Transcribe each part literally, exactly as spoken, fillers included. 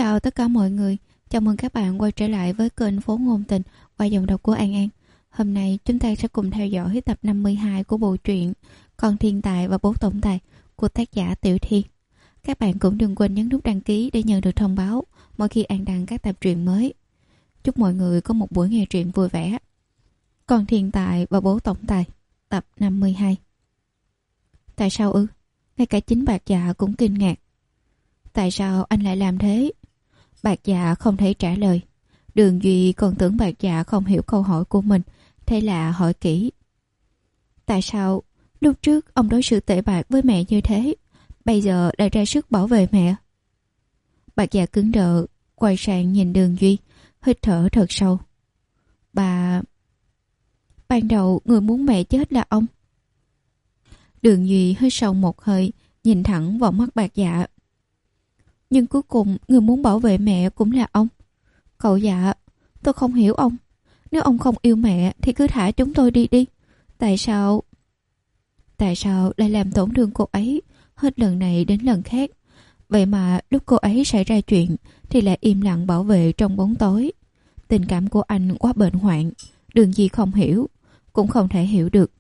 chào tất cả mọi người. Chào mừng các bạn quay trở lại với kênh Phố Ngôn Tình qua giọng đọc của An An. Hôm nay chúng ta sẽ cùng theo dõi tập năm mươi hai của bộ truyện Con Thiên Tài và Bố Tổng Tài của tác giả Tiểu Thiên. Các bạn cũng đừng quên nhấn nút đăng ký để nhận được thông báo mỗi khi An đăng các tập truyện mới. Chúc mọi người có một buổi nghe truyện vui vẻ. Con Thiên Tài và Bố Tổng Tài tập năm mươi hai. Tại sao ư? Ngay cả chính Bạc Dạ cũng kinh ngạc. Tại sao anh lại làm thế? Bạc Dạ không thể trả lời. Đường Duy còn tưởng Bạc Dạ không hiểu câu hỏi của mình, thế là hỏi kỹ. Tại sao lúc trước ông đối xử tệ bạc với mẹ như thế, bây giờ lại ra sức bảo vệ mẹ? Bạc Dạ cứng đờ, quay sang nhìn Đường Duy, hít thở thật sâu. Bà... Ban đầu người muốn mẹ chết là ông. Đường Duy hít sâu một hơi, nhìn thẳng vào mắt Bạc Dạ. Nhưng cuối cùng người muốn bảo vệ mẹ cũng là ông. Cậu Dạ, tôi không hiểu ông. Nếu ông không yêu mẹ thì cứ thả chúng tôi đi đi. Tại sao... Tại sao lại làm tổn thương cô ấy hết lần này đến lần khác? Vậy mà lúc cô ấy xảy ra chuyện thì lại im lặng bảo vệ trong bóng tối. Tình cảm của anh quá bệnh hoạn, Đường Duy không hiểu, cũng không thể hiểu được.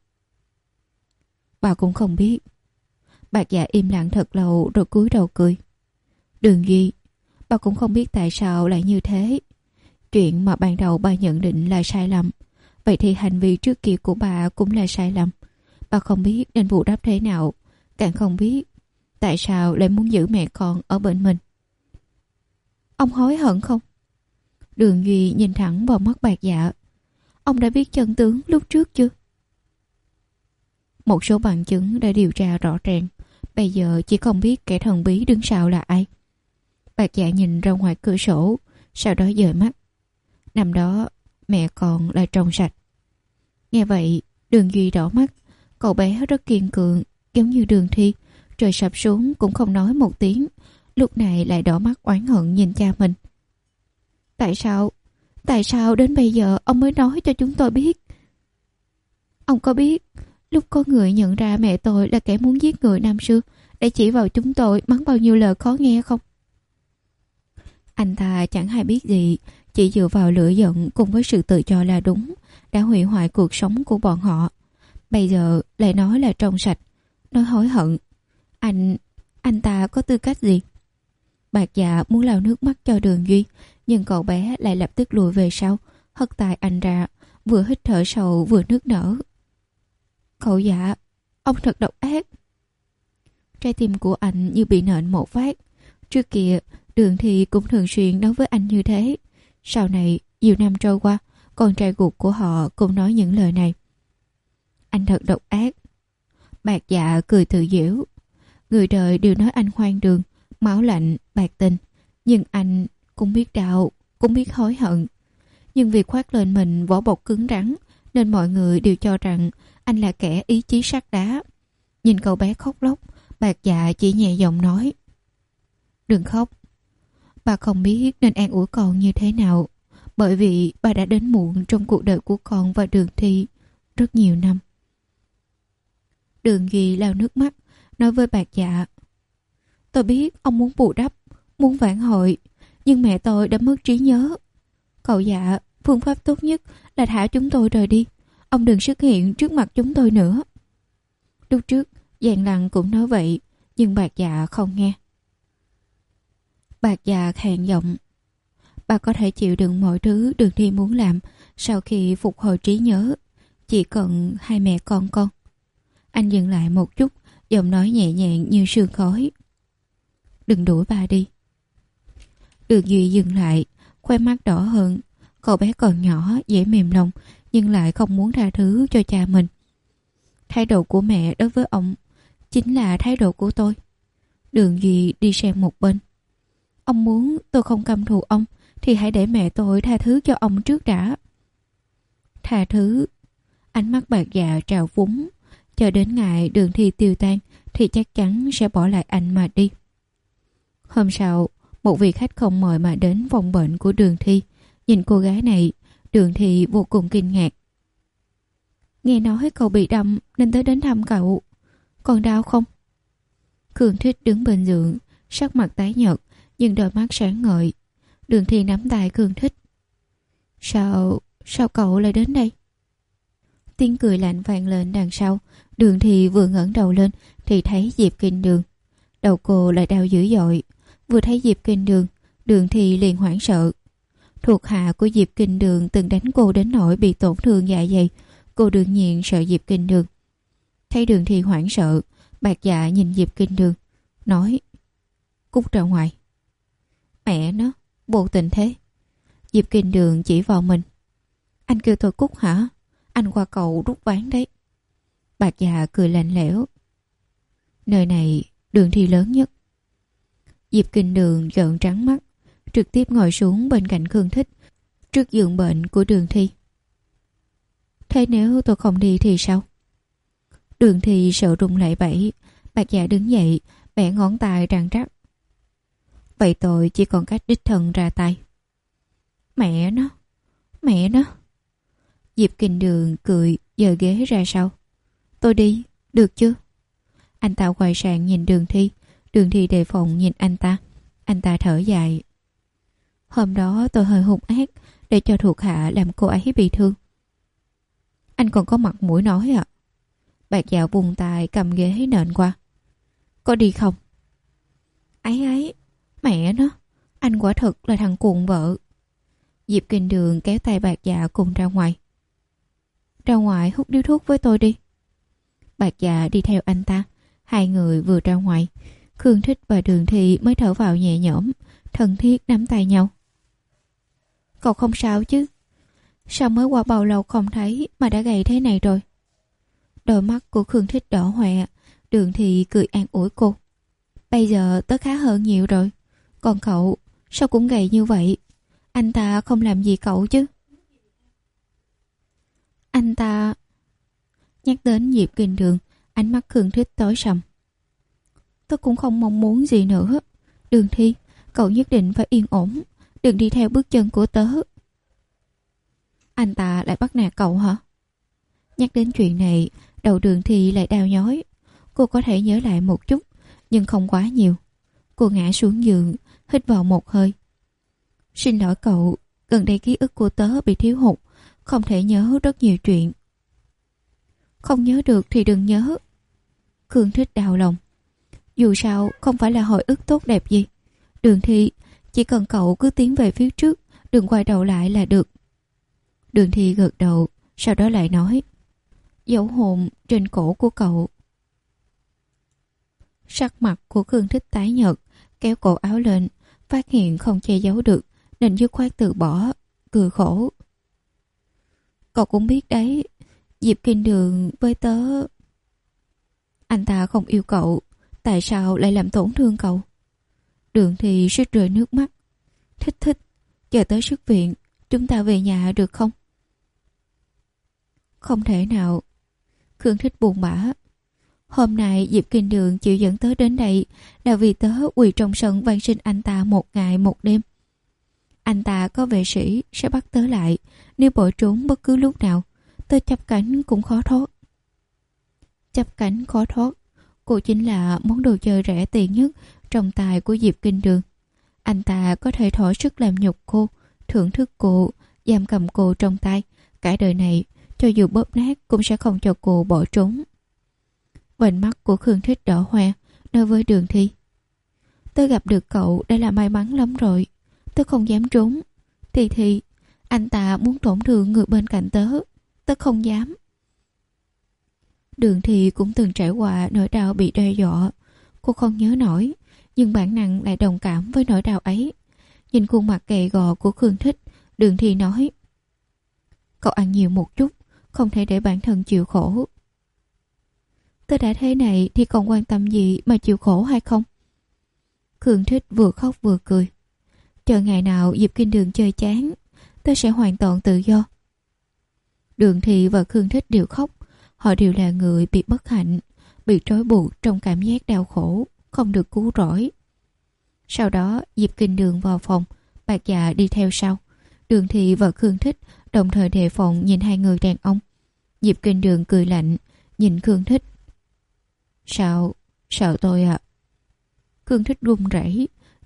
Bà cũng không biết. Bạc Dạ im lặng thật lâu rồi cúi đầu cười. Đường Duy, bà cũng không biết tại sao lại như thế. Chuyện mà ban đầu bà nhận định là sai lầm, vậy thì hành vi trước kia của bà cũng là sai lầm. Bà không biết nên bù đắp thế nào, càng không biết tại sao lại muốn giữ mẹ con ở bên mình. Ông hối hận không? Đường Duy nhìn thẳng vào mắt Bạc Dạ. Ông đã biết chân tướng lúc trước chưa? Một số bằng chứng đã điều tra rõ ràng, bây giờ chỉ không biết kẻ thần bí đứng sau là ai. Bạc Dạ nhìn ra ngoài cửa sổ, sau đó dời mắt. Năm đó mẹ còn là trong sạch. Nghe vậy Đường Duy đỏ mắt. Cậu bé rất kiên cường, giống như Đường Thi, trời sập xuống cũng không nói một tiếng, lúc này lại đỏ mắt oán hận nhìn cha mình. Tại sao Tại sao đến bây giờ ông mới nói cho chúng tôi biết? Ông có biết lúc có người nhận ra mẹ tôi là kẻ muốn giết người năm xưa để chỉ vào chúng tôi mắng bao nhiêu lời khó nghe không? Anh ta chẳng hay biết gì, chỉ dựa vào lửa giận cùng với sự tự cho là đúng đã hủy hoại cuộc sống của bọn họ. Bây giờ lại nói là trong sạch, nói hối hận. Anh... anh ta có tư cách gì? Bạc Dạ muốn lau nước mắt cho Đường Duy, nhưng cậu bé lại lập tức lùi về sau, hất tay anh ra, vừa hít thở sâu vừa nức nở. Cậu Dạ, ông thật độc ác. Trái tim của anh như bị nện một phát. Trước kia Đường Thi cũng thường xuyên nói với anh như thế. Sau này nhiều năm trôi qua, con trai ruột của họ cũng nói những lời này. Anh thật độc ác. Bạc Dạ cười tự giễu. Người đời đều nói anh hoang đường, máu lạnh, bạc tình. Nhưng anh cũng biết đau, cũng biết hối hận. Nhưng vì khoác lên mình vỏ bọc cứng rắn, nên mọi người đều cho rằng anh là kẻ ý chí sắt đá. Nhìn cậu bé khóc lóc, Bạc Dạ chỉ nhẹ giọng nói. Đừng khóc. Bà không biết nên an ủi con như thế nào, bởi vì bà đã đến muộn trong cuộc đời của con và Đường Thi rất nhiều năm. Đường Duy lau nước mắt, nói với Bạc Dạ. Tôi biết ông muốn bù đắp, muốn vãn hồi, nhưng mẹ tôi đã mất trí nhớ. Cậu Dạ, phương pháp tốt nhất là thả chúng tôi rời đi. Ông đừng xuất hiện trước mặt chúng tôi nữa. Lúc trước Giang Lăng cũng nói vậy, nhưng Bạc Dạ không nghe. Bạc Dạ khàn giọng. Bà có thể chịu đựng mọi thứ Đường Thi muốn làm sau khi phục hồi trí nhớ, chỉ cần hai mẹ con con. Anh dừng lại một chút, giọng nói nhẹ nhàng như sương khói. Đừng đuổi bà đi. Đường Duy dừng lại, khoe mắt đỏ hơn. Cậu bé còn nhỏ, dễ mềm lòng, nhưng lại không muốn tha thứ cho cha mình. Thái độ của mẹ đối với ông chính là thái độ của tôi. Đường Duy đi sang một bên. Ông muốn tôi không căm thù ông thì hãy để mẹ tôi tha thứ cho ông trước đã. Tha thứ? Ánh mắt Bạc Dạ trào phúng. Chờ đến ngày Đường Thi tiêu tan thì chắc chắn sẽ bỏ lại anh mà đi. Hôm sau, một vị khách không mời mà đến phòng bệnh của Đường Thi. Nhìn cô gái này, Đường Thi vô cùng kinh ngạc. Nghe nói cậu bị đâm nên tới đến thăm cậu. Còn đau không? Khương Thích đứng bên giường, sắc mặt tái nhợt, nhưng đôi mắt sáng ngời. Đường Thi nắm tay Khương Thích. Sao, sao cậu lại đến đây? Tiếng cười lạnh vang lên đằng sau. Đường Thi vừa ngẩng đầu lên thì thấy Diệp Kinh Đường. Đầu cô lại đau dữ dội. Vừa thấy Diệp Kinh Đường, Đường Thi liền hoảng sợ. Thuộc hạ của Diệp Kinh Đường từng đánh cô đến nỗi bị tổn thương dạ dày. Cô đương nhiên sợ Diệp Kinh Đường. Thấy Đường Thi hoảng sợ, Bạc Dạ nhìn Diệp Kinh Đường, nói: Cút ra ngoài. Mẹ nó, vô tình thế. Diệp Kinh Đường chỉ vào mình. Anh kêu tôi cút hả? Anh qua cầu rút ván đấy. Bạc Dạ cười lạnh lẽo. Nơi này Đường Thi lớn nhất. Diệp Kinh Đường trợn trắng mắt, trực tiếp ngồi xuống bên cạnh Khương Thích, trước giường bệnh của Đường Thi. Thế nếu tôi không đi thì sao? Đường Thi sợ run lẩy bẩy. Bạc Dạ đứng dậy, bẻ ngón tay răng rắc. Vậy tôi chỉ còn cách đích thân ra tay. Mẹ nó, mẹ nó. Diệp Kinh Đường cười, giơ ghế ra sau. Tôi đi, được chưa? Anh ta quay sang nhìn Đường Thi. Đường Thi đề phòng nhìn anh ta. Anh ta thở dài. Hôm đó tôi hơi hung ác để cho thuộc hạ làm cô ấy bị thương. Anh còn có mặt mũi nói à? Bạc Dạ vùng tay cầm ghế nện qua. Có đi không? Ấy ấy, mẹ nó, anh quả thực là thằng cuồng vợ. Diệp Kinh Đường kéo tay Bạc Dạ cùng ra ngoài. Ra ngoài hút điếu thuốc với tôi đi. Bạc Dạ đi theo anh ta. Hai người vừa ra ngoài, Khương Thích và Đường Thi mới thở vào nhẹ nhõm, thân thiết nắm tay nhau. Cậu không sao chứ? Sao mới qua bao lâu không thấy mà đã gầy thế này rồi? Đôi mắt của Khương Thích đỏ hoe. Đường Thi cười an ủi cô. Bây giờ tớ khá hơn nhiều rồi. Còn cậu, sao cũng gầy như vậy? Anh ta không làm gì cậu chứ? Anh ta... Nhắc đến Diệp Kinh Đường, ánh mắt Khương Thích tối sầm. Tớ cũng không mong muốn gì nữa. Đường Thi, cậu nhất định phải yên ổn, đừng đi theo bước chân của tớ. Anh ta lại bắt nạt cậu hả? Nhắc đến chuyện này, đầu Đường Thi lại đau nhói. Cô có thể nhớ lại một chút, nhưng không quá nhiều. Cô ngã xuống giường, hít vào một hơi. Xin lỗi cậu, gần đây ký ức của tớ bị thiếu hụt, không thể nhớ rất nhiều chuyện. Không nhớ được thì đừng nhớ. Khương Thích đau lòng. Dù sao không phải là hồi ức tốt đẹp gì. Đường Thi, chỉ cần cậu cứ tiến về phía trước, đừng quay đầu lại là được. Đường Thi gật đầu, sau đó lại nói. Dấu hồn trên cổ của cậu. Sắc mặt của Khương Thích tái nhợt, kéo cổ áo lên, phát hiện không che giấu được, nên dứt khoát từ bỏ, cười khổ. Cậu cũng biết đấy, Diệp Kinh Đường với tớ... Anh ta không yêu cậu, tại sao lại làm tổn thương cậu? Đường Thi suýt rơi nước mắt. Thích thích, chờ tới xuất viện, chúng ta về nhà được không? Không thể nào. Khương Thích buồn bã. Hôm nay Diệp Kinh Đường chịu dẫn tớ đến đây là vì tớ quỳ trong sân van xin anh ta một ngày một đêm. Anh ta có vệ sĩ sẽ bắt tớ lại, nếu bỏ trốn bất cứ lúc nào, tớ chắp cánh cũng khó thoát. Chắp cánh khó thoát, cô chính là món đồ chơi rẻ tiền nhất trong tài của Diệp Kinh Đường. Anh ta có thể thỏa sức làm nhục cô, thưởng thức cô, giam cầm cô trong tay. Cả đời này, cho dù bóp nát cũng sẽ không cho cô bỏ trốn. Vành mắt của Khương Thích đỏ hoe, nói với Đường Thi. Tớ gặp được cậu đã là may mắn lắm rồi. Tớ không dám trốn. Thì thì, anh ta muốn tổn thương người bên cạnh tớ. Tớ không dám. Đường Thi cũng từng trải qua nỗi đau bị đe dọa. Cô không nhớ nổi, nhưng bản năng lại đồng cảm với nỗi đau ấy. Nhìn khuôn mặt gầy gò của Khương Thích, Đường Thi nói. Cậu ăn nhiều một chút, không thể để bản thân chịu khổ. Tớ đã thế này thì còn quan tâm gì mà chịu khổ hay không? Khương Thích vừa khóc vừa cười. Chờ ngày nào Diệp Kinh Đường chơi chán, tớ sẽ hoàn toàn tự do. Đường Thi và Khương Thích đều khóc. Họ đều là người bị bất hạnh, bị trói buộc trong cảm giác đau khổ, không được cứu rỗi. Sau đó Diệp Kinh Đường vào phòng, Bạc Dạ đi theo sau. Đường Thi và Khương Thích đồng thời đề phòng nhìn hai người đàn ông. Diệp Kinh Đường cười lạnh, nhìn Khương Thích. Sao? Sợ tôi à? Khương Thích run rẩy,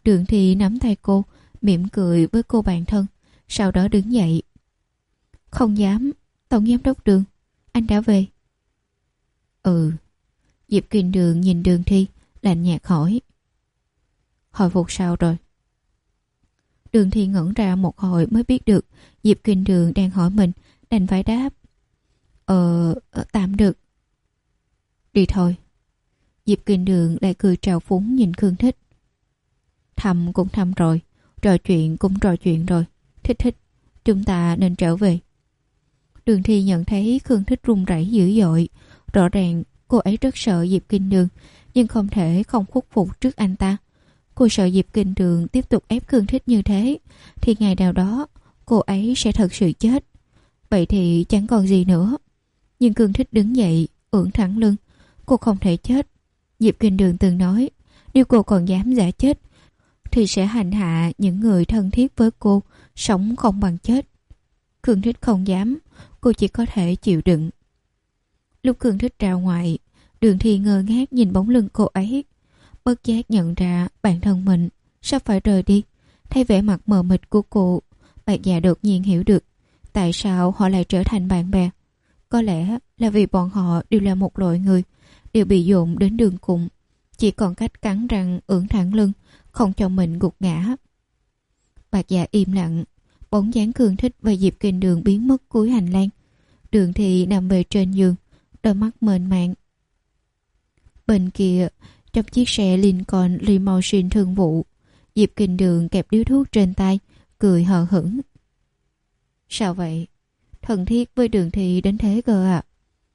Đường Thi nắm tay cô, mỉm cười với cô bạn thân, sau đó đứng dậy. Không dám, Tổng Giám đốc Đường, anh đã về. Ừ. Diệp Kinh Đường nhìn Đường Thi, lạnh nhạt hỏi. Hồi phục sao rồi? Đường Thi ngẩn ra một hồi mới biết được Diệp Kinh Đường đang hỏi mình, đành phải đáp. Ờ, tạm được. Đi thôi. Diệp Kinh Đường lại cười trào phúng nhìn Khương Thích. Thăm cũng thăm rồi, trò chuyện cũng trò chuyện rồi. Thích thích, chúng ta nên trở về. Đường Thi nhận thấy Khương Thích run rẩy dữ dội. Rõ ràng cô ấy rất sợ Diệp Kinh Đường, nhưng không thể không khuất phục trước anh ta. Cô sợ Diệp Kinh Đường tiếp tục ép Khương Thích như thế, thì ngày nào đó cô ấy sẽ thật sự chết. Vậy thì chẳng còn gì nữa. Nhưng Khương Thích đứng dậy, ưỡn thẳng lưng. Cô không thể chết. Diệp Kinh Đường từng nói, nếu cô còn dám giả chết, thì sẽ hành hạ những người thân thiết với cô, sống không bằng chết. Khương Thích không dám, cô chỉ có thể chịu đựng. Lúc Khương Thích ra ngoài, Đường Thi ngơ ngác nhìn bóng lưng cô ấy, bất giác nhận ra bản thân mình sắp phải rời đi. Thấy vẻ mặt mờ mịt của cô, Bạc Dạ đột nhiên hiểu được tại sao họ lại trở thành bạn bè. Có lẽ là vì bọn họ đều là một loại người, đều bị dồn đến đường cùng, chỉ còn cách cắn răng ưỡn thẳng lưng, không cho mình gục ngã. Bạc Dạ im lặng, bóng dáng Khương Thích và Diệp Kinh Đường biến mất cuối hành lang. Đường Thi nằm về trên giường, đôi mắt mênh mang. Bên kia, trong chiếc xe Lincoln Limousine thương vụ, Diệp Kinh Đường kẹp điếu thuốc trên tay, cười hờ hững. Sao vậy? Thân thiết với Đường Thi đến thế cơ à?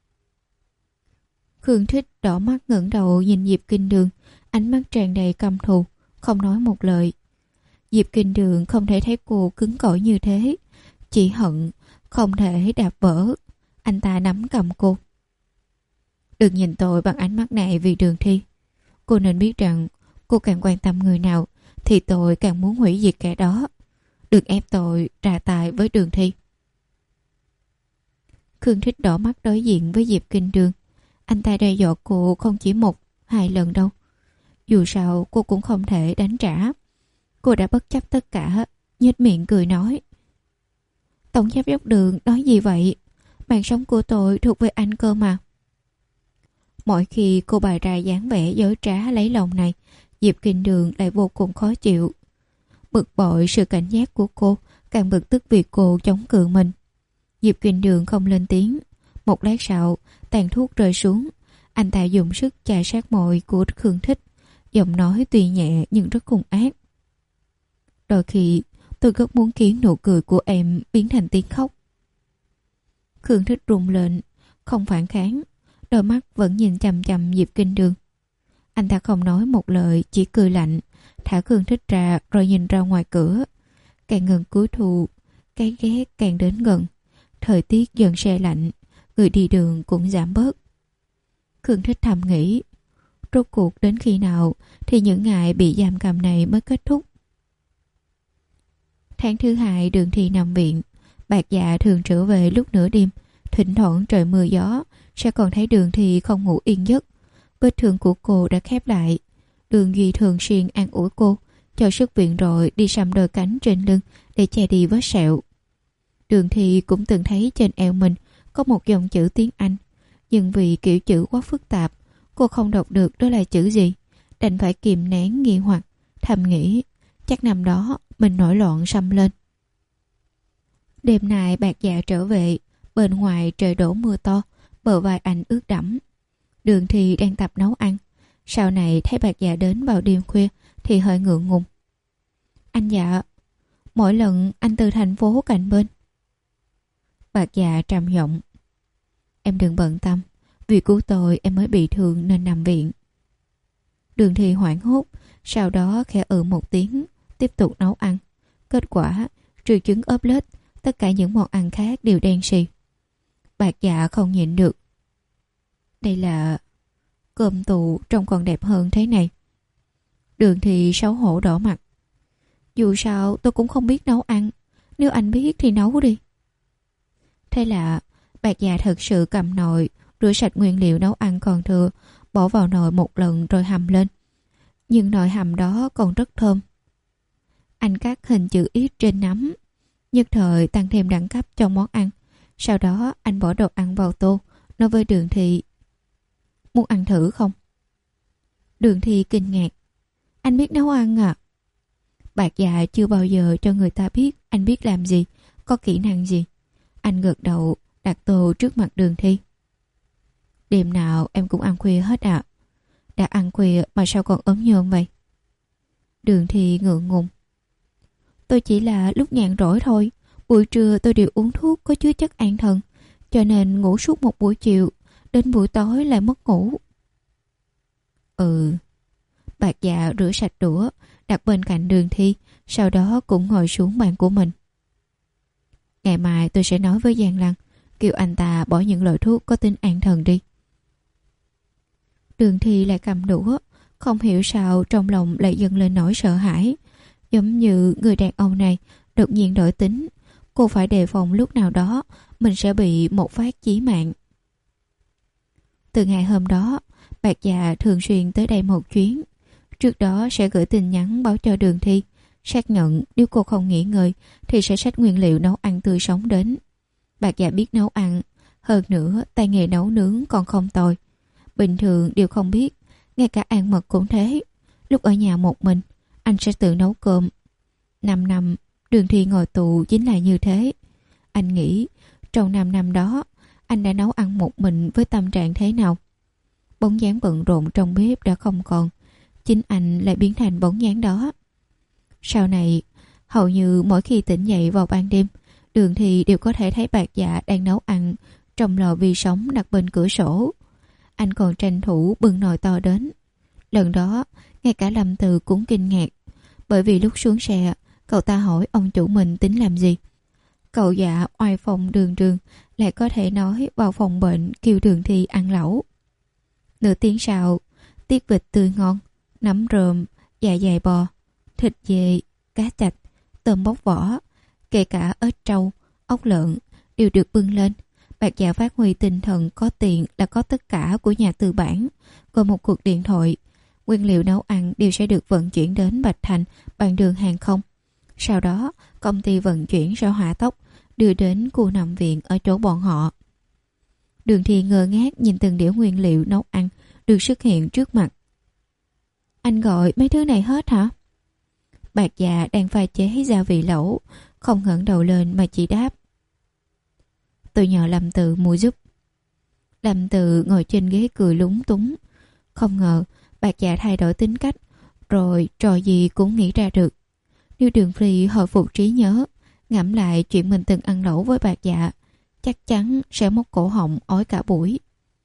Khương Thích đỏ mắt ngẩng đầu nhìn Diệp Kinh Đường, ánh mắt tràn đầy căm thù, không nói một lời. Diệp Kinh Đường không thể thấy cô cứng cỏi như thế, chỉ hận không thể đạp vỡ. Anh ta nắm cầm cô. Đừng nhìn tôi bằng ánh mắt này vì Đường Thi. Cô nên biết rằng cô càng quan tâm người nào thì tôi càng muốn hủy diệt kẻ đó. Đừng ép tôi ra tay với Đường Thi. Khương Thích đỏ mắt đối diện với Diệp Kinh Đường. Anh ta đe dọa cô không chỉ một, hai lần đâu. Dù sao cô cũng không thể đánh trả. Cô đã bất chấp tất cả, nhếch miệng cười nói. Tổng giám đốc Đường nói gì vậy? Mạng sống của tôi thuộc về anh cơ mà. Mỗi khi cô bày ra dáng vẻ dối trá lấy lòng này, Diệp Kinh Đường lại vô cùng khó chịu. Bực bội sự cảnh giác của cô, càng bực tức việc cô chống cự mình. Diệp Kinh Đường không lên tiếng. Một lát sau, tàn thuốc rơi xuống. Anh ta dùng sức chà sát môi của Khương Thích, giọng nói tuy nhẹ nhưng rất hung ác. Đôi khi tôi rất muốn khiến nụ cười của em biến thành tiếng khóc. Khương Thích rung lên, không phản kháng, đôi mắt vẫn nhìn chằm chằm Diệp Kinh Đường. Anh ta không nói một lời, chỉ cười lạnh, thả Khương Thích ra rồi nhìn ra ngoài cửa. Càng gần cuối thu, cái ghét càng đến gần. Thời tiết dần se lạnh, người đi đường cũng giảm bớt. Khương Thích thầm nghĩ, rốt cuộc đến khi nào thì những ngày bị giam cầm này mới kết thúc. Tháng thứ hai, Đường Thi nằm viện. Bạc Dạ thường trở về lúc nửa đêm. Thỉnh thoảng trời mưa gió sẽ còn thấy Đường Thi không ngủ yên giấc. Vết thương của cô đã khép lại. Đường Duy thường xuyên an ủi cô, cho xuất viện rồi đi xăm đôi cánh trên lưng để che đi vết sẹo. Đường Thi cũng từng thấy trên eo mình có một dòng chữ tiếng Anh, nhưng vì kiểu chữ quá phức tạp, cô không đọc được đó là chữ gì, đành phải kìm nén nghi hoặc, thầm nghĩ chắc năm đó mình nổi loạn xăm lên. Đêm nay Bạc Dạ trở về, bên ngoài trời đổ mưa to, bờ vai anh ướt đẫm. Đường Thi đang tập nấu ăn, sau này thấy Bạc Dạ đến vào đêm khuya thì hơi ngượng ngùng. Anh Dạ, mỗi lần anh từ thành phố cạnh bên. Bạc Dạ trầm giọng. Em đừng bận tâm, vì cứu tôi em mới bị thương nên nằm viện. Đường Thi hoảng hốt, sau đó khẽ ừ một tiếng, tiếp tục nấu ăn. Kết quả, trừ trứng ốp lết, tất cả những món ăn khác đều đen xì. Bạc Dạ không nhịn được. Đây là cơm tù trông còn đẹp hơn thế này. Đường Thi xấu hổ đỏ mặt. Dù sao tôi cũng không biết nấu ăn, nếu anh biết thì nấu đi. Thế là Bạc Dạ thật sự cầm nồi, rửa sạch nguyên liệu nấu ăn còn thừa, bỏ vào nồi một lần rồi hầm lên. Nhưng nồi hầm đó còn rất thơm. Anh cắt hình chữ X trên nắm, nhất thời tăng thêm đẳng cấp trong món ăn. Sau đó anh bỏ đồ ăn vào tô, nói với Đường Thị: "Muốn ăn thử không?" Đường Thị kinh ngạc: "Anh biết nấu ăn à?" Bạc Dạ chưa bao giờ cho người ta biết anh biết làm gì, có kỹ năng gì. Anh gật đầu, đặt tô trước mặt Đường Thị. "Đêm nào em cũng ăn khuya hết ạ." À? Đã ăn khuya mà sao còn ốm nhom vậy? Đường Thị ngượng ngùng: "Tôi chỉ là lúc nhàn rỗi thôi. Buổi trưa tôi đều uống thuốc có chứa chất an thần, cho nên ngủ suốt một buổi chiều, đến buổi tối lại mất ngủ." "Ừ." Bạc Dạ rửa sạch đũa, đặt bên cạnh Đường Thị, sau đó cũng ngồi xuống bàn của mình. "Ngày mai tôi sẽ nói với Giang Lăng, kêu anh ta bỏ những loại thuốc có tính an thần đi." Đường Thị lại cầm đũa, không hiểu sao trong lòng lại dâng lên nỗi sợ hãi, giống như người đàn ông này đột nhiên đổi tính. Cô phải đề phòng lúc nào đó mình sẽ bị một phát chí mạng. Từ ngày hôm đó, Bạc Dạ thường xuyên tới đây một chuyến. Trước đó sẽ gửi tin nhắn báo cho Đường Thị, xác nhận nếu cô không nghỉ ngơi thì sẽ xách nguyên liệu nấu ăn tươi sống đến. Bạc Dạ biết nấu ăn, hơn nữa tay nghề nấu nướng còn không tồi. Bình thường đều không biết, ngay cả An Mật cũng thế. Lúc ở nhà một mình, anh sẽ tự nấu cơm. Năm năm, Đường Thị ngồi tù chính là như thế. Anh nghĩ, trong năm năm đó, anh đã nấu ăn một mình với tâm trạng thế nào. Bóng dáng bận rộn trong bếp đã không còn, chính anh lại biến thành bóng dáng đó. Sau này, hầu như mỗi khi tỉnh dậy vào ban đêm, Đường Thị đều có thể thấy Bạc Dạ đang nấu ăn trong lò vi sóng đặt bên cửa sổ. Anh còn tranh thủ bưng nồi to đến. Lần đó, ngay cả Lâm Từ cũng kinh ngạc, bởi vì lúc xuống xe, cậu ta hỏi ông chủ mình tính làm gì. Cậu Dạ oai phong đường đường lại có thể nói vào phòng bệnh kêu Đường Thị ăn lẩu. Nửa tiếng sau, tiết vịt tươi ngon, nấm rơm, dạ dày bò, thịt dê, cá chạch, tôm bóc vỏ, kể cả ếch trâu, ốc lợn đều được bưng lên. Bạc Dạ phát huy tinh thần có tiền là có tất cả của nhà tư bản. Còn một cuộc điện thoại, nguyên liệu nấu ăn đều sẽ được vận chuyển đến Bạch Thành bằng đường hàng không. Sau đó, công ty vận chuyển sẽ hỏa tốc đưa đến khu nằm viện ở chỗ bọn họ. Đường Thị ngơ ngác nhìn từng đĩa nguyên liệu nấu ăn được xuất hiện trước mặt. "Anh gọi mấy thứ này hết hả?" Bạc Dạ đang pha chế gia vị lẩu, không ngẩng đầu lên mà chỉ đáp: "Tôi nhờ Lâm Từ mua giúp." Lâm Từ ngồi trên ghế cười lúng túng. Không ngờ Bạc Dạ thay đổi tính cách, rồi trò gì cũng nghĩ ra được. Nếu Đường Phi hồi phục trí nhớ, ngẫm lại chuyện mình từng ăn lẩu với Bạc Dạ, chắc chắn sẽ móc cổ họng ói cả buổi.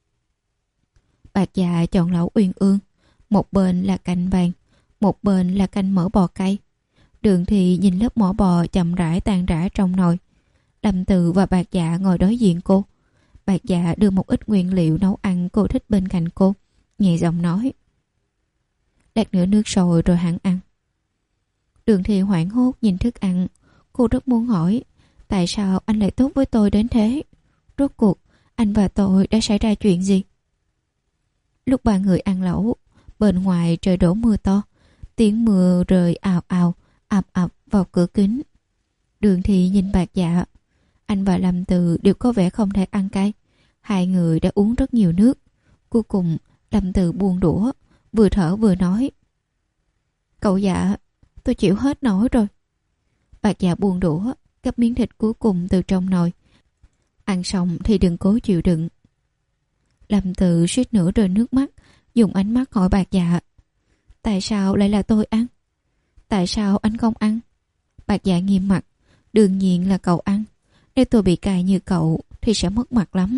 Bạc Dạ chọn lẩu uyên ương, một bên là canh vàng, một bên là canh mỡ bò cay. Đường Thị nhìn lớp mỡ bò chậm rãi tan rã trong nồi. Lâm Từ và Bạc Dạ ngồi đối diện cô. Bạc Dạ đưa một ít nguyên liệu nấu ăn cô thích bên cạnh cô, nhẹ giọng nói: "Lát nữa nước sôi rồi hẳn ăn." Đường Thị hoảng hốt nhìn thức ăn. Cô rất muốn hỏi, tại sao anh lại tốt với tôi đến thế? Rốt cuộc, anh và tôi đã xảy ra chuyện gì? Lúc ba người ăn lẩu, bên ngoài trời đổ mưa to. Tiếng mưa rơi ào ào, ập ập vào cửa kính. Đường Thị nhìn Bạc Dạ. Anh và Lâm Từ đều có vẻ không thể ăn cay. Hai người đã uống rất nhiều nước. Cuối cùng, Lâm Từ buông đũa, vừa thở vừa nói: "Cậu Dạ, tôi chịu hết nổi rồi." Bạc Dạ buông đũa, gắp miếng thịt cuối cùng từ trong nồi. "Ăn xong thì đừng cố chịu đựng." Lâm Từ suýt nữa rơi nước mắt, dùng ánh mắt hỏi Bạc Dạ: "Tại sao lại là tôi ăn? Tại sao anh không ăn?" Bạc Dạ nghiêm mặt: "Đương nhiên là cậu ăn. Nếu tôi bị cài như cậu thì sẽ mất mặt lắm."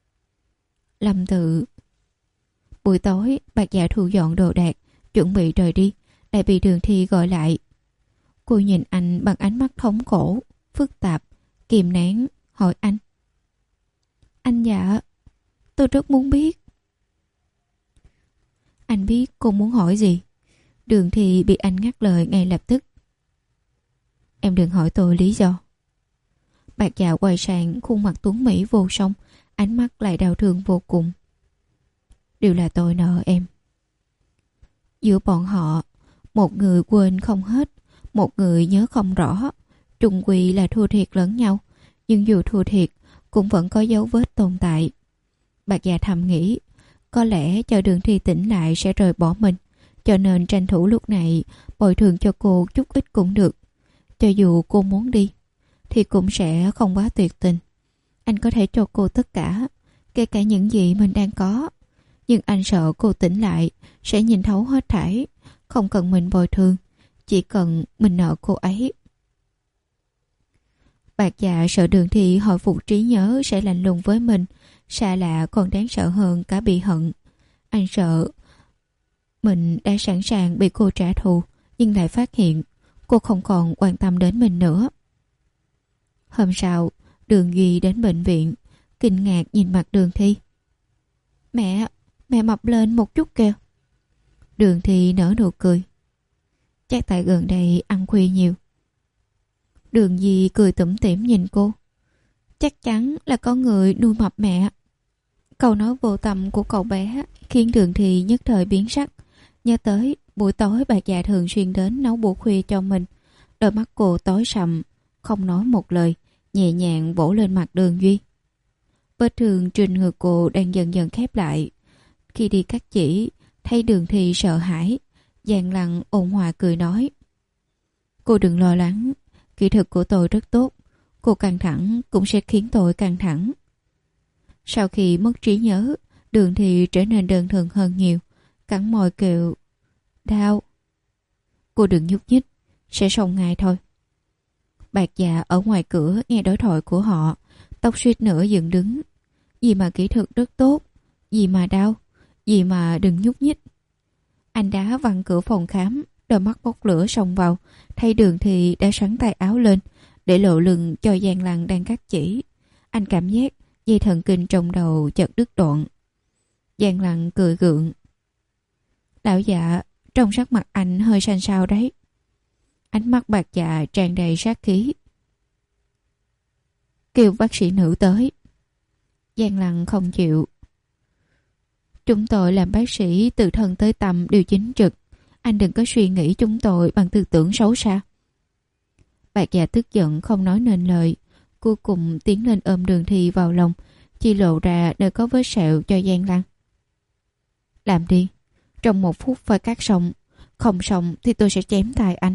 Lâm Từ. Buổi tối, Bạc Dạ thu dọn đồ đạc, chuẩn bị rời đi, lại bị Đường Thị gọi lại. Cô nhìn anh bằng ánh mắt thống khổ, phức tạp, kìm nén, hỏi anh: "Anh Dạ, tôi rất muốn biết." Anh biết cô muốn hỏi gì. Đường Thị bị anh ngắt lời ngay lập tức. "Em đừng hỏi tôi lý do." Bạc Dạ quay sang khuôn mặt tuấn mỹ vô song, ánh mắt lại đau thương vô cùng. "Đều là tôi nợ em." Giữa bọn họ, một người quên không hết, một người nhớ không rõ, trung quy là thua thiệt lẫn nhau, nhưng dù thua thiệt cũng vẫn có dấu vết tồn tại. Bạc Dạ thầm nghĩ, có lẽ chờ Đường Thi tỉnh lại sẽ rời bỏ mình, cho nên tranh thủ lúc này bồi thường cho cô chút ít cũng được. Cho dù cô muốn đi thì cũng sẽ không quá tuyệt tình. Anh có thể cho cô tất cả, kể cả những gì mình đang có, nhưng anh sợ cô tỉnh lại sẽ nhìn thấu hết thảy. Không cần mình bồi thường, chỉ cần mình nợ cô ấy. Bạc Dạ sợ Đường Thi hồi phục trí nhớ sẽ lạnh lùng với mình, xa lạ còn đáng sợ hơn cả bị hận. Anh sợ mình đã sẵn sàng bị cô trả thù, nhưng lại phát hiện cô không còn quan tâm đến mình nữa. Hôm sau, Đường Duy đến bệnh viện, kinh ngạc nhìn mặt Đường Thi. Mẹ, mẹ mập lên một chút kìa. Đường Thi nở nụ cười. Chắc tại gần đây ăn khuya nhiều. Đường Duy cười tủm tỉm nhìn cô. Chắc chắn là có người nuôi mập mẹ. Câu nói vô tâm của cậu bé khiến Đường Thi nhất thời biến sắc, nhớ tới buổi tối Bạc Dạ thường xuyên đến nấu bữa khuya cho mình. Đôi mắt cô tối sầm, không nói một lời, nhẹ nhàng vỗ lên mặt Đường Duy. Vết thương trên ngực cô đang dần dần khép lại. Khi đi cắt chỉ, thấy Đường Thi sợ hãi, Giang Lăng ôn hòa cười nói: Cô đừng lo lắng, kỹ thuật của tôi rất tốt, cô căng thẳng cũng sẽ khiến tôi căng thẳng. Sau khi mất trí nhớ, Đường Thi trở nên đơn thuần hơn nhiều, cắn môi kêu: Đau. Cô đừng nhúc nhích, sẽ xong ngay thôi. Bạc Dạ ở ngoài cửa nghe đối thoại của họ, tóc suýt nữa dựng đứng. Gì mà kỹ thuật rất tốt, gì mà đau, gì mà đừng nhúc nhích. Anh đá văng cửa phòng khám, đôi mắt bốc lửa xông vào, thấy Đường Thi đã sắn tay áo lên để lộ lưng cho Giang Lăng đang cắt chỉ. Anh cảm giác dây thần kinh trong đầu chợt đứt đoạn. Giang Lăng cười gượng. Lão Dạ, trong sắc mặt anh hơi xanh xao đấy. Ánh mắt Bạc Dạ tràn đầy sát khí. Kêu bác sĩ nữ tới. Giang Lăng không chịu. Chúng tôi làm bác sĩ từ thân tới tâm đều chính trực. Anh đừng có suy nghĩ chúng tôi bằng tư tưởng xấu xa. Bạc Dạ tức giận không nói nên lời, cuối cùng tiến lên ôm Đường Thi vào lòng, chỉ lộ ra nơi có vết sẹo cho Giang Lăng. Làm đi, trong một phút phải cắt xong, không xong thì tôi sẽ chém tay anh.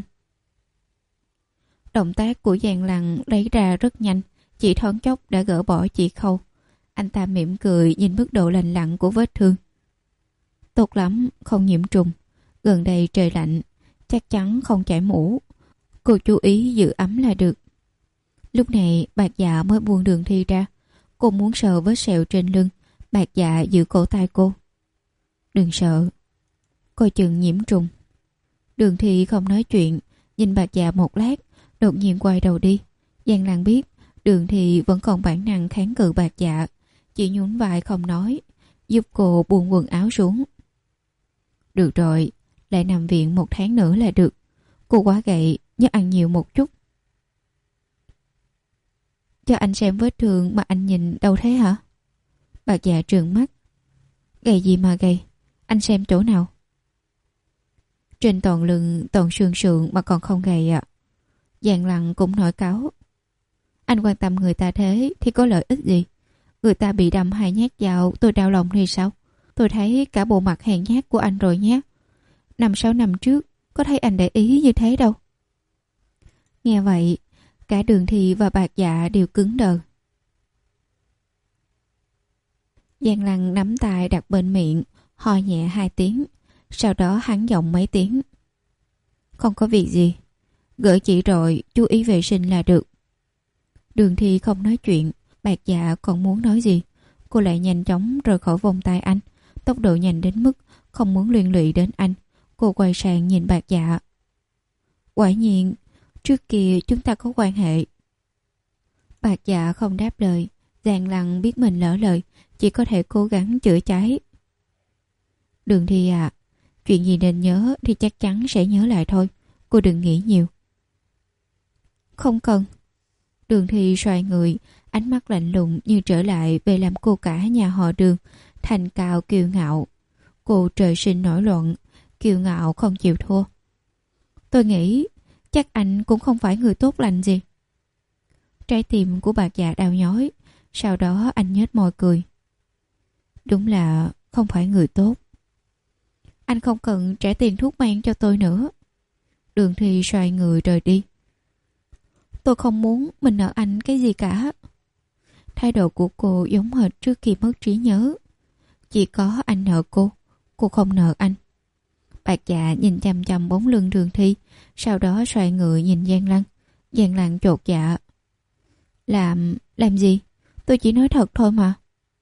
Động tác của Giang Lăng lấy ra rất nhanh, chỉ thoáng chốc đã gỡ bỏ chỉ khâu. Anh ta mỉm cười nhìn mức độ lành lặn của vết thương. Tốt lắm, không nhiễm trùng. Gần đây trời lạnh, chắc chắn không chải mũ. Cô chú ý giữ ấm là được. Lúc này Bạc Dạ mới buông Đường Thi ra. Cô muốn sờ vết sẹo trên lưng. Bạc Dạ giữ cổ tay cô. Đừng sợ, coi chừng nhiễm trùng. Đường Thi không nói chuyện, nhìn Bạc Dạ một lát, đột nhiên quay đầu đi. Giang Lăng biết Đường Thi vẫn còn bản năng kháng cự Bạc Dạ, chỉ nhún vai không nói, giúp cô buông quần áo xuống. Được rồi, lại nằm viện một tháng nữa là được. Cô quá gầy, nhớ ăn nhiều một chút. Cho anh xem vết thương mà anh nhìn đâu thế hả? Bạc Dạ trừng mắt. Gầy gì mà gầy? Anh xem chỗ nào? Trên toàn lưng toàn sườn sườn mà còn không gầy ạ. À. Giang Lăng cũng nổi cáo. Anh quan tâm người ta thế thì có lợi ích gì? Người ta bị đâm hai nhát dao, tôi đau lòng thì sao? Tôi thấy cả bộ mặt hèn nhát của anh rồi nhé. Năm sáu năm trước có thấy anh để ý như thế đâu. Nghe vậy, cả Đường Thi và Bạc Dạ đều cứng đờ. Giang Lăng nắm tay đặt bên miệng, ho nhẹ hai tiếng, sau đó hắn giọng mấy tiếng. Không có việc gì, gỡ chỉ rồi, chú ý vệ sinh là được. Đường Thi không nói chuyện, Bạc Dạ còn muốn nói gì, cô lại nhanh chóng rời khỏi vòng tay anh, tốc độ nhanh đến mức không muốn liên lụy đến anh. Cô quay sang nhìn Bạc Dạ. Quả nhiên, trước kia chúng ta có quan hệ. Bạc Dạ không đáp lời. Giang Lăng biết mình lỡ lời, chỉ có thể cố gắng chữa cháy. Đường Thi à, chuyện gì nên nhớ thì chắc chắn sẽ nhớ lại thôi. Cô đừng nghĩ nhiều. Không cần. Đường Thi xoay người, ánh mắt lạnh lùng như trở lại về làm cô cả nhà họ Đường, thành cao kiêu ngạo. Cô trời sinh nổi loạn, kiêu ngạo không chịu thua. Tôi nghĩ chắc anh cũng không phải người tốt lành gì. Trái tim của bạc dạ đau nhói. Sau đó anh nhếch môi cười. Đúng là không phải người tốt. Anh không cần trả tiền thuốc men cho tôi nữa. Đường Thi xoay người rời đi. Tôi không muốn mình nợ anh cái gì cả. Thái độ của cô giống hệt trước khi mất trí nhớ. Chỉ có anh nợ cô, cô không nợ anh. Bạc dạ nhìn chằm chằm bóng lưng Đường Thi, sau đó xoay người nhìn Giang Lăng. Giang Lăng chột dạ. Làm... làm gì? Tôi chỉ nói thật thôi mà.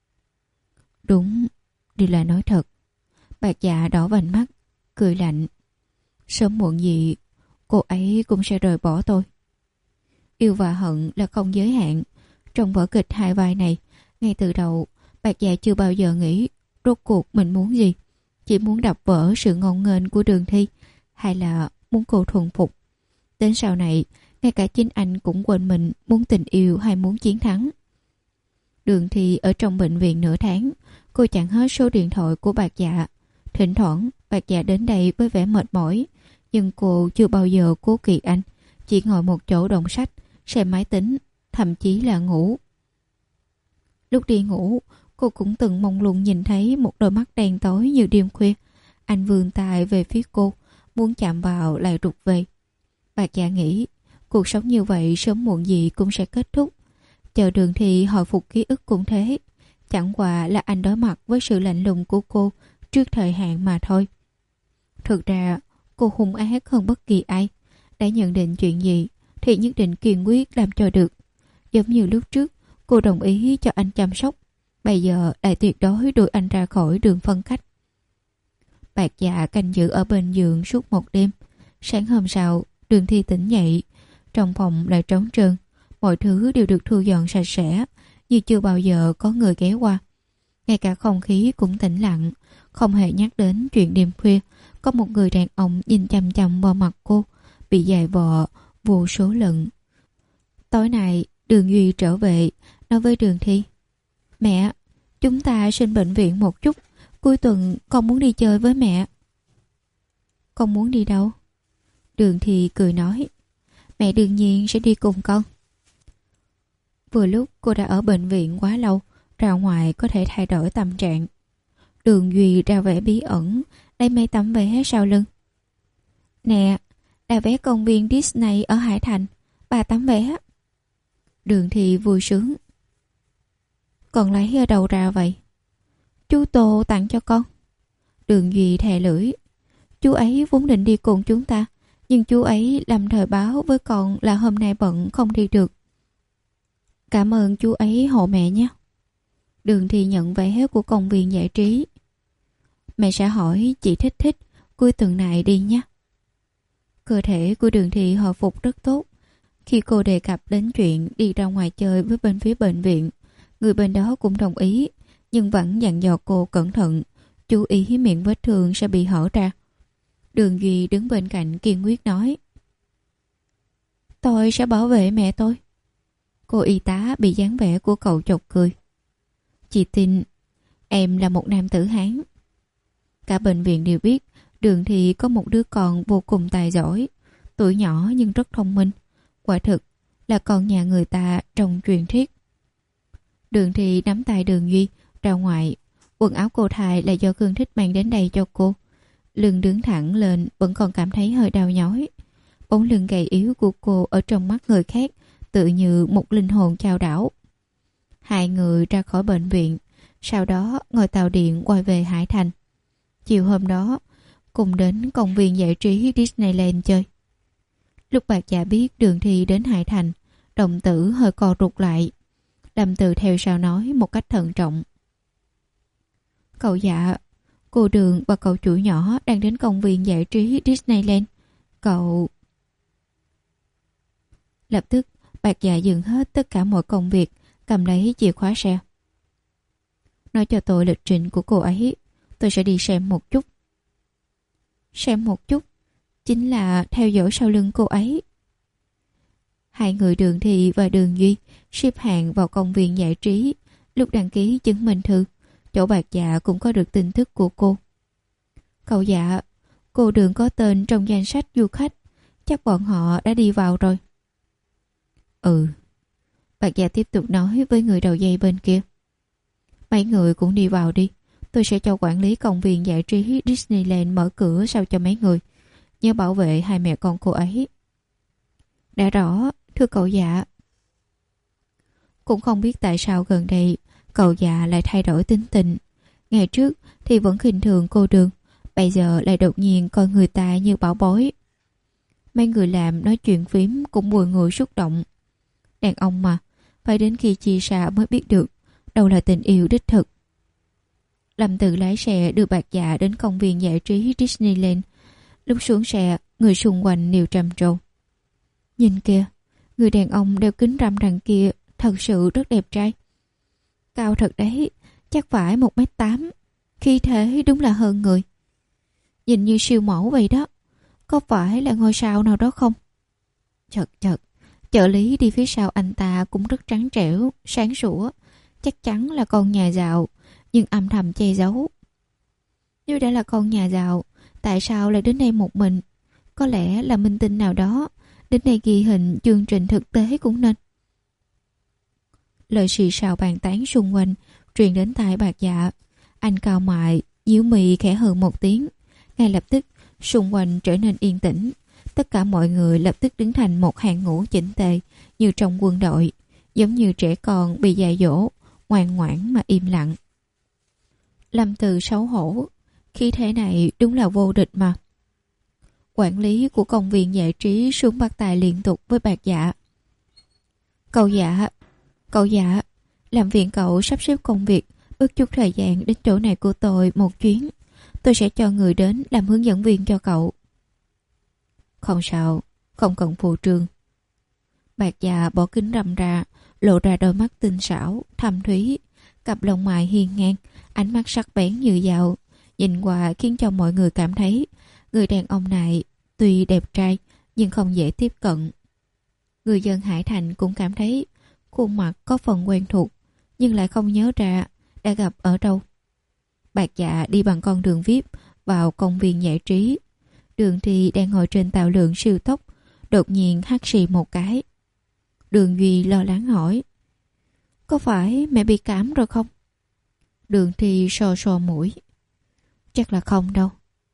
Đúng, đi là nói thật. Bạc dạ đỏ vành mắt, cười lạnh. Sớm muộn gì, cô ấy cũng sẽ rời bỏ tôi. Yêu và hận là không giới hạn. Trong vở kịch hai vai này, ngay từ đầu, bạc dạ chưa bao giờ nghĩ rốt cuộc mình muốn gì. Chỉ muốn đập vỡ sự ngông nghênh của Đường Thi, hay là muốn cô thuần phục. Đến sau này, ngay cả chính anh cũng quên mình muốn tình yêu hay muốn chiến thắng. Đường Thi ở trong bệnh viện nửa tháng, cô chặn hết số điện thoại của bạc dạ. Thỉnh thoảng, bạc dạ đến đây với vẻ mệt mỏi, nhưng cô chưa bao giờ cố kỵ anh, chỉ ngồi một chỗ đọc sách, xem máy tính, thậm chí là ngủ. Lúc đi ngủ, cô cũng từng mông lung nhìn thấy một đôi mắt đen tối như đêm khuya. Anh vươn tay về phía cô, muốn chạm vào lại rụt về. Bạc dạ nghĩ, cuộc sống như vậy sớm muộn gì cũng sẽ kết thúc. Chờ Đường Thi hồi phục ký ức cũng thế. Chẳng qua là anh đối mặt với sự lạnh lùng của cô trước thời hạn mà thôi. Thực ra, cô hung ác hơn bất kỳ ai. Đã nhận định chuyện gì thì nhất định kiên quyết làm cho được. Giống như lúc trước, cô đồng ý cho anh chăm sóc. Bây giờ lại tuyệt đối đuổi anh ra khỏi đường phân cách. Bạc dạ canh giữ ở bên giường suốt một đêm. Sáng hôm sau, Đường Thi tỉnh dậy. Trong phòng lại trống trơn. Mọi thứ đều được thu dọn sạch sẽ, như chưa bao giờ có người ghé qua. Ngay cả không khí cũng tĩnh lặng, không hề nhắc đến chuyện đêm khuya. Có một người đàn ông nhìn chằm chằm vào mặt cô, bị dài vò vô số lần. Tối nay, Đường Duy trở về, nói với Đường Thi. Mẹ, chúng ta xin bệnh viện một chút. Cuối tuần con muốn đi chơi với mẹ. Con muốn đi đâu? Đường Thi cười nói. Mẹ đương nhiên sẽ đi cùng con. Vừa lúc cô đã ở bệnh viện quá lâu, ra ngoài có thể thay đổi tâm trạng. Đường Duy ra vẻ bí ẩn, lấy mấy tấm vé sau lưng. Nè, là vé công viên Disney ở Hải Thành, ba tấm vé. Đường Thi vui sướng. Còn lấy ở đâu ra vậy? Chú Tô tặng cho con. Đường Duy thè lưỡi. Chú ấy vốn định đi cùng chúng ta, nhưng chú ấy làm thời báo với con là hôm nay bận không đi được. Cảm ơn chú ấy hộ mẹ nhé. Đường Thi nhận vé của công viên giải trí. Mẹ sẽ hỏi chị Thích Thích cuối tuần này đi nhé. Cơ thể của Đường Thi hồi phục rất tốt. Khi cô đề cập đến chuyện đi ra ngoài chơi với bên phía bệnh viện, người bên đó cũng đồng ý, nhưng vẫn dặn dò cô cẩn thận, chú ý miệng vết thương sẽ bị hở ra. Đường Duy đứng bên cạnh kiên quyết nói. Tôi sẽ bảo vệ mẹ tôi. Cô y tá bị dáng vẻ của cậu chọc cười. Chị tin em là một nam tử Hán. Cả bệnh viện đều biết Đường Thi có một đứa con vô cùng tài giỏi, tuổi nhỏ nhưng rất thông minh. Quả thực là con nhà người ta trong truyền thuyết. Đường Thi nắm tay Đường Duy ra ngoài. Quần áo cô thài là do Khương Thích mang đến đây cho cô. Lưng đứng thẳng lên vẫn còn cảm thấy hơi đau nhói. Bóng lưng gầy yếu của cô ở trong mắt người khác tự như một linh hồn chao đảo. Hai người ra khỏi bệnh viện, sau đó ngồi tàu điện quay về Hải Thành. Chiều hôm đó, cùng đến công viên giải trí Disneyland chơi. Lúc Bạc Dạ biết Đường Thi đến Hải Thành, đồng tử hơi co rụt lại. Lâm Từ theo sau nói một cách thận trọng. Cậu Dạ, cô Đường và cậu chủ nhỏ đang đến công viên giải trí Disneyland. Cậu... Lập tức, Bạc Dạ dừng hết tất cả mọi công việc, cầm lấy chìa khóa xe. Nói cho tôi lịch trình của cô ấy, tôi sẽ đi xem một chút. Xem một chút, chính là theo dõi sau lưng cô ấy. Hai người Đường Thi và Đường Duy xếp hàng vào công viên giải trí. Lúc đăng ký chứng minh thư, chỗ Bạc Dạ cũng có được tin tức của cô. Cậu Dạ, cô Đường có tên trong danh sách du khách, Chắc bọn họ đã đi vào rồi. Ừ. Bạc Dạ tiếp tục nói với người đầu dây bên kia. Mấy người cũng đi vào đi. Tôi sẽ cho quản lý công viên giải trí Disneyland mở cửa sau cho mấy người. Nhớ bảo vệ hai mẹ con cô ấy. Đã rõ, thưa cậu Dạ. Cũng không biết tại sao gần đây cậu Dạ lại thay đổi tính tình. Ngày trước thì vẫn khinh thường cô Đường, bây giờ lại đột nhiên coi người ta như bảo bối. Mấy người làm nói chuyện phím cũng bùi ngùi xúc động. Đàn ông mà, phải đến khi chia xa mới biết được đâu là tình yêu đích thực. Lâm Từ lái xe đưa Bạc Dạ đến công viên giải trí Disneyland. Lúc xuống xe, người xung quanh đều trầm trồ. Nhìn kìa, người đàn ông đeo kính râm đằng kia thật sự rất đẹp trai. Cao thật đấy, chắc phải một mét tám. Khi thế đúng là hơn người. Nhìn như siêu mẫu vậy đó. Có phải là ngôi sao nào đó không? Chật chật, trợ lý đi phía sau anh ta cũng rất trắng trẻo, sáng sủa. Chắc chắn là con nhà giàu, nhưng âm thầm che giấu. Nếu đã là con nhà giàu, tại sao lại đến đây một mình? Có lẽ là minh tinh nào đó đến đây ghi hình chương trình thực tế cũng nên. Lời xì xào bàn tán xung quanh truyền đến tai Bạc Dạ. Anh cau mày, nhíu mì khẽ hừ một tiếng. Ngay lập tức xung quanh trở nên yên tĩnh. Tất cả mọi người lập tức đứng thành một hàng ngũ chỉnh tề như trong quân đội, giống như trẻ con bị dạy dỗ, ngoan ngoãn mà im lặng. Lâm Từ xấu hổ, khí thế này đúng là vô địch mà. Quản lý của công viên giải trí xuống bắt tay liên tục với Bạc Dạ. Cậu Dạ, cậu Dạ, làm phiền cậu sắp xếp công việc, bớt chút thời gian đến chỗ này của tôi một chuyến. Tôi sẽ cho người đến làm hướng dẫn viên cho cậu. Không sao, không cần phụ trương. Bạc Dạ bỏ kính râm ra, lộ ra đôi mắt tinh xảo, thâm thúy, cặp lông mày hiên ngang, ánh mắt sắc bén như dao, nhìn qua khiến cho mọi người cảm thấy người đàn ông này tuy đẹp trai nhưng không dễ tiếp cận. Người dân Hải Thành cũng cảm thấy khuôn mặt có phần quen thuộc, nhưng lại không nhớ ra đã gặp ở đâu. Bạc Dạ đi bằng con đường vi ai pi vào công viên giải trí. Đường Thì đang ngồi trên tàu lượn siêu tốc, đột nhiên hắt xì một cái. Đường Duy lo lắng hỏi: Có phải mẹ bị cảm rồi không? Đường Thì sò sò mũi: Chắc là không đâu.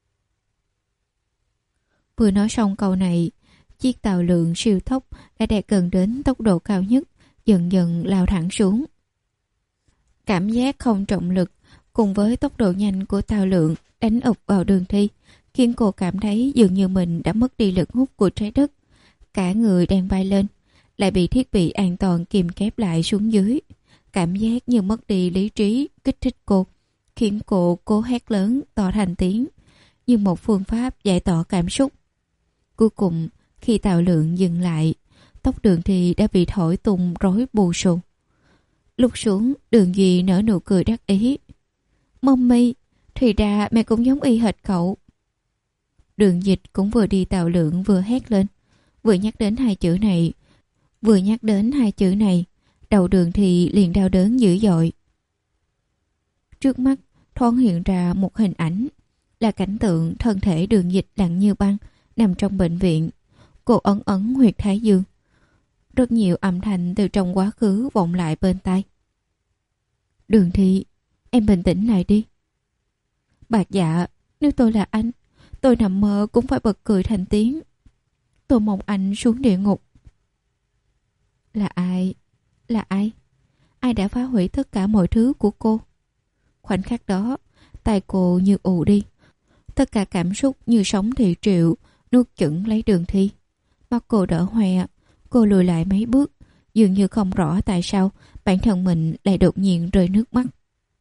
Vừa nói xong câu này, chiếc tàu lượn siêu tốc đã đạt gần đến tốc độ cao nhất, dần dần lao thẳng xuống. Cảm giác không trọng lực cùng với tốc độ nhanh của tàu lượn đánh ập vào Đường Thi khiến cô cảm thấy dường như mình đã mất đi lực hút của trái đất. Cả người đang bay lên lại bị thiết bị an toàn kìm kép lại xuống dưới. Cảm giác như mất đi lý trí kích thích cô, khiến cô cố hét lớn to thành tiếng như một phương pháp giải tỏa cảm xúc. Cuối cùng khi tàu lượn dừng lại, tóc Đường Thi đã bị thổi tung rối bù xù. Lúc xuống, Đường Duy nở nụ cười đắc ý: Mommy, thì ra mẹ cũng giống y hệt cậu. Đường Dịch cũng vừa đi tàu lượn vừa hét lên. Vừa nhắc đến hai chữ này, vừa nhắc đến hai chữ này, đầu Đường Thi liền đau đớn dữ dội. Trước mắt thoáng hiện ra một hình ảnh, là cảnh tượng thân thể Đường Dịch lạnh như băng nằm trong bệnh viện. Cô ấn ấn huyệt thái dương. Rất nhiều âm thanh từ trong quá khứ vọng lại bên tai. Đường Thi, em bình tĩnh lại đi. Bạc Dạ, nếu tôi là anh, tôi nằm mơ cũng phải bật cười thành tiếng. Tôi mong anh xuống địa ngục. Là ai? Là ai? Ai đã phá hủy tất cả mọi thứ của cô? Khoảnh khắc đó, tay cô như ù đi. Tất cả cảm xúc như sóng thị triệu nuốt chửng lấy Đường Thi. Mắt cô đỏ hoe, cô lùi lại mấy bước, dường như không rõ tại sao bản thân mình lại đột nhiên rơi nước mắt.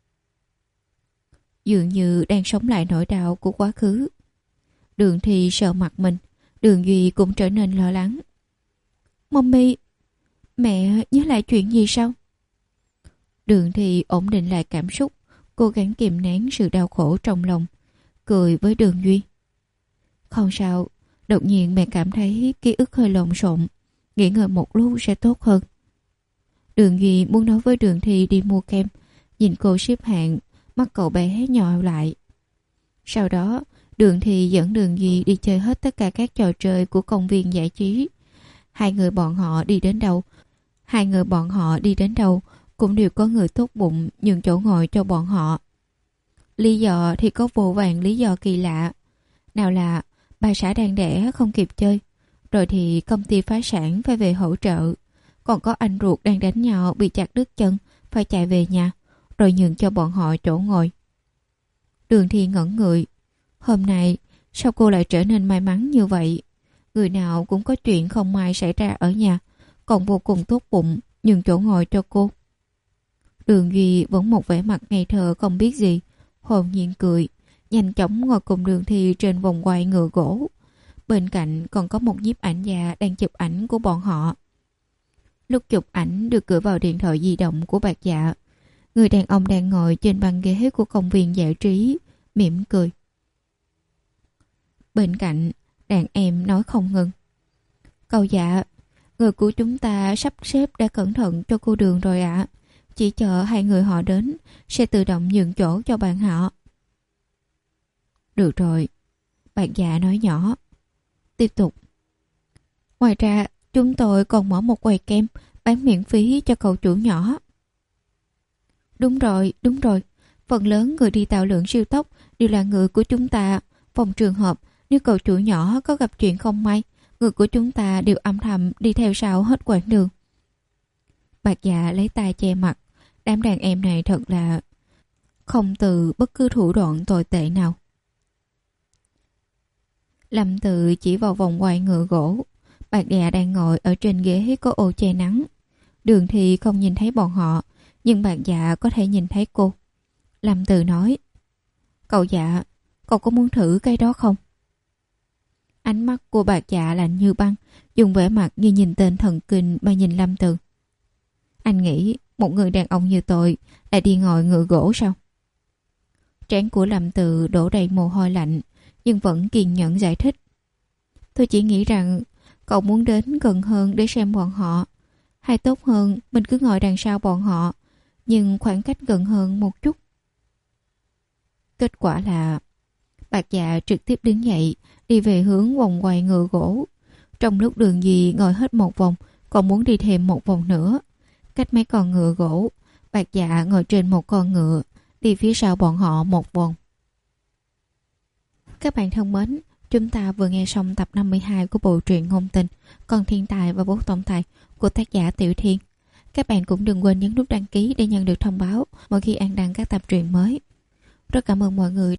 Dường như đang sống lại nỗi đau của quá khứ. Đường Thi sợ mặt mình, Đường Duy cũng trở nên lo lắng. Mommy, mẹ nhớ lại chuyện gì sao? Đường Thi ổn định lại cảm xúc, cố gắng kìm nén sự đau khổ trong lòng, cười với Đường Duy. Không sao, đột nhiên mẹ cảm thấy ký ức hơi lộn xộn, nghỉ ngơi một lúc sẽ tốt hơn. Đường Duy muốn nói với Đường Thi đi mua kem, nhìn cô xếp hạng, mắt cậu bé nhòi lại. Sau đó, Đường thì dẫn Đường Duy đi chơi hết tất cả các trò chơi của công viên giải trí. Hai người bọn họ đi đến đâu, hai người bọn họ đi đến đâu cũng đều có người tốt bụng nhường chỗ ngồi cho bọn họ. Lý do thì có vô vàn lý do kỳ lạ. Nào là bà xã đang đẻ không kịp chơi, rồi thì công ty phá sản phải về hỗ trợ, còn có anh ruột đang đánh nhau bị chặt đứt chân phải chạy về nhà, rồi nhường cho bọn họ chỗ ngồi. Đường thì ngẩn người. Hôm nay sao cô lại trở nên may mắn như vậy? Người nào cũng có chuyện không may xảy ra ở nhà, còn vô cùng tốt bụng nhường chỗ ngồi cho cô. Đường Duy vẫn một vẻ mặt ngây thơ không biết gì, hồn nhiên cười, nhanh chóng ngồi cùng Đường Thi trên vòng quay ngựa gỗ. Bên cạnh còn có một nhiếp ảnh gia đang chụp ảnh của bọn họ. Lúc chụp ảnh được gửi vào điện thoại di động của Bạc Dạ. Người đàn ông đang ngồi trên băng ghế của công viên giải trí, mỉm cười. Bên cạnh, đàn em nói không ngừng. Cậu Dạ, người của chúng ta sắp xếp đã cẩn thận cho cô Đường rồi ạ. À. Chỉ chờ hai người họ đến, sẽ tự động nhường chỗ cho bạn họ. Được rồi, Bạc Dạ nói nhỏ. Tiếp tục. Ngoài ra, chúng tôi còn mở một quầy kem bán miễn phí cho cậu chủ nhỏ. Đúng rồi, đúng rồi. Phần lớn người đi tàu lượn siêu tốc đều là người của chúng ta. Phòng trường hợp, nếu cậu chủ nhỏ có gặp chuyện không may, người của chúng ta đều âm thầm đi theo sau hết quãng đường. Bạc Dạ lấy tay che mặt. Đám đàn em này thật là không từ bất cứ thủ đoạn tồi tệ nào. Lâm Tự chỉ vào vòng quay ngựa gỗ. Bạc Dạ đang ngồi ở trên ghế có ô che nắng. Đường thì không nhìn thấy bọn họ, nhưng Bạc Dạ có thể nhìn thấy cô. Lâm Tự nói. Cậu Dạ, cậu có muốn thử cái đó không? Ánh mắt của Bạc Dạ lạnh như băng, dùng vẻ mặt như nhìn tên thần kinh mà nhìn Lâm Tự. Anh nghĩ một người đàn ông như tôi lại đi ngồi ngựa gỗ sao? Trán của Lâm Tự đổ đầy mồ hôi lạnh, nhưng vẫn kiên nhẫn giải thích. Tôi chỉ nghĩ rằng cậu muốn đến gần hơn để xem bọn họ. Hay tốt hơn mình cứ ngồi đằng sau bọn họ, nhưng khoảng cách gần hơn một chút. Kết quả là Bạc Dạ trực tiếp đứng dậy, đi về hướng vòng quay ngựa gỗ. Trong lúc Đường Duy ngồi hết một vòng, còn muốn đi thêm một vòng nữa. Cách mấy con ngựa gỗ, Bạc Dạ ngồi trên một con ngựa, đi phía sau bọn họ một vòng. Các bạn thân mến, chúng ta vừa nghe xong tập năm mươi hai của bộ truyện ngôn tình Con Thiên Tài và Bố Tổng Tài của tác giả Tiểu Thiên. Các bạn cũng đừng quên nhấn nút đăng ký để nhận được thông báo mỗi khi An đăng các tập truyện mới. Rất cảm ơn mọi người.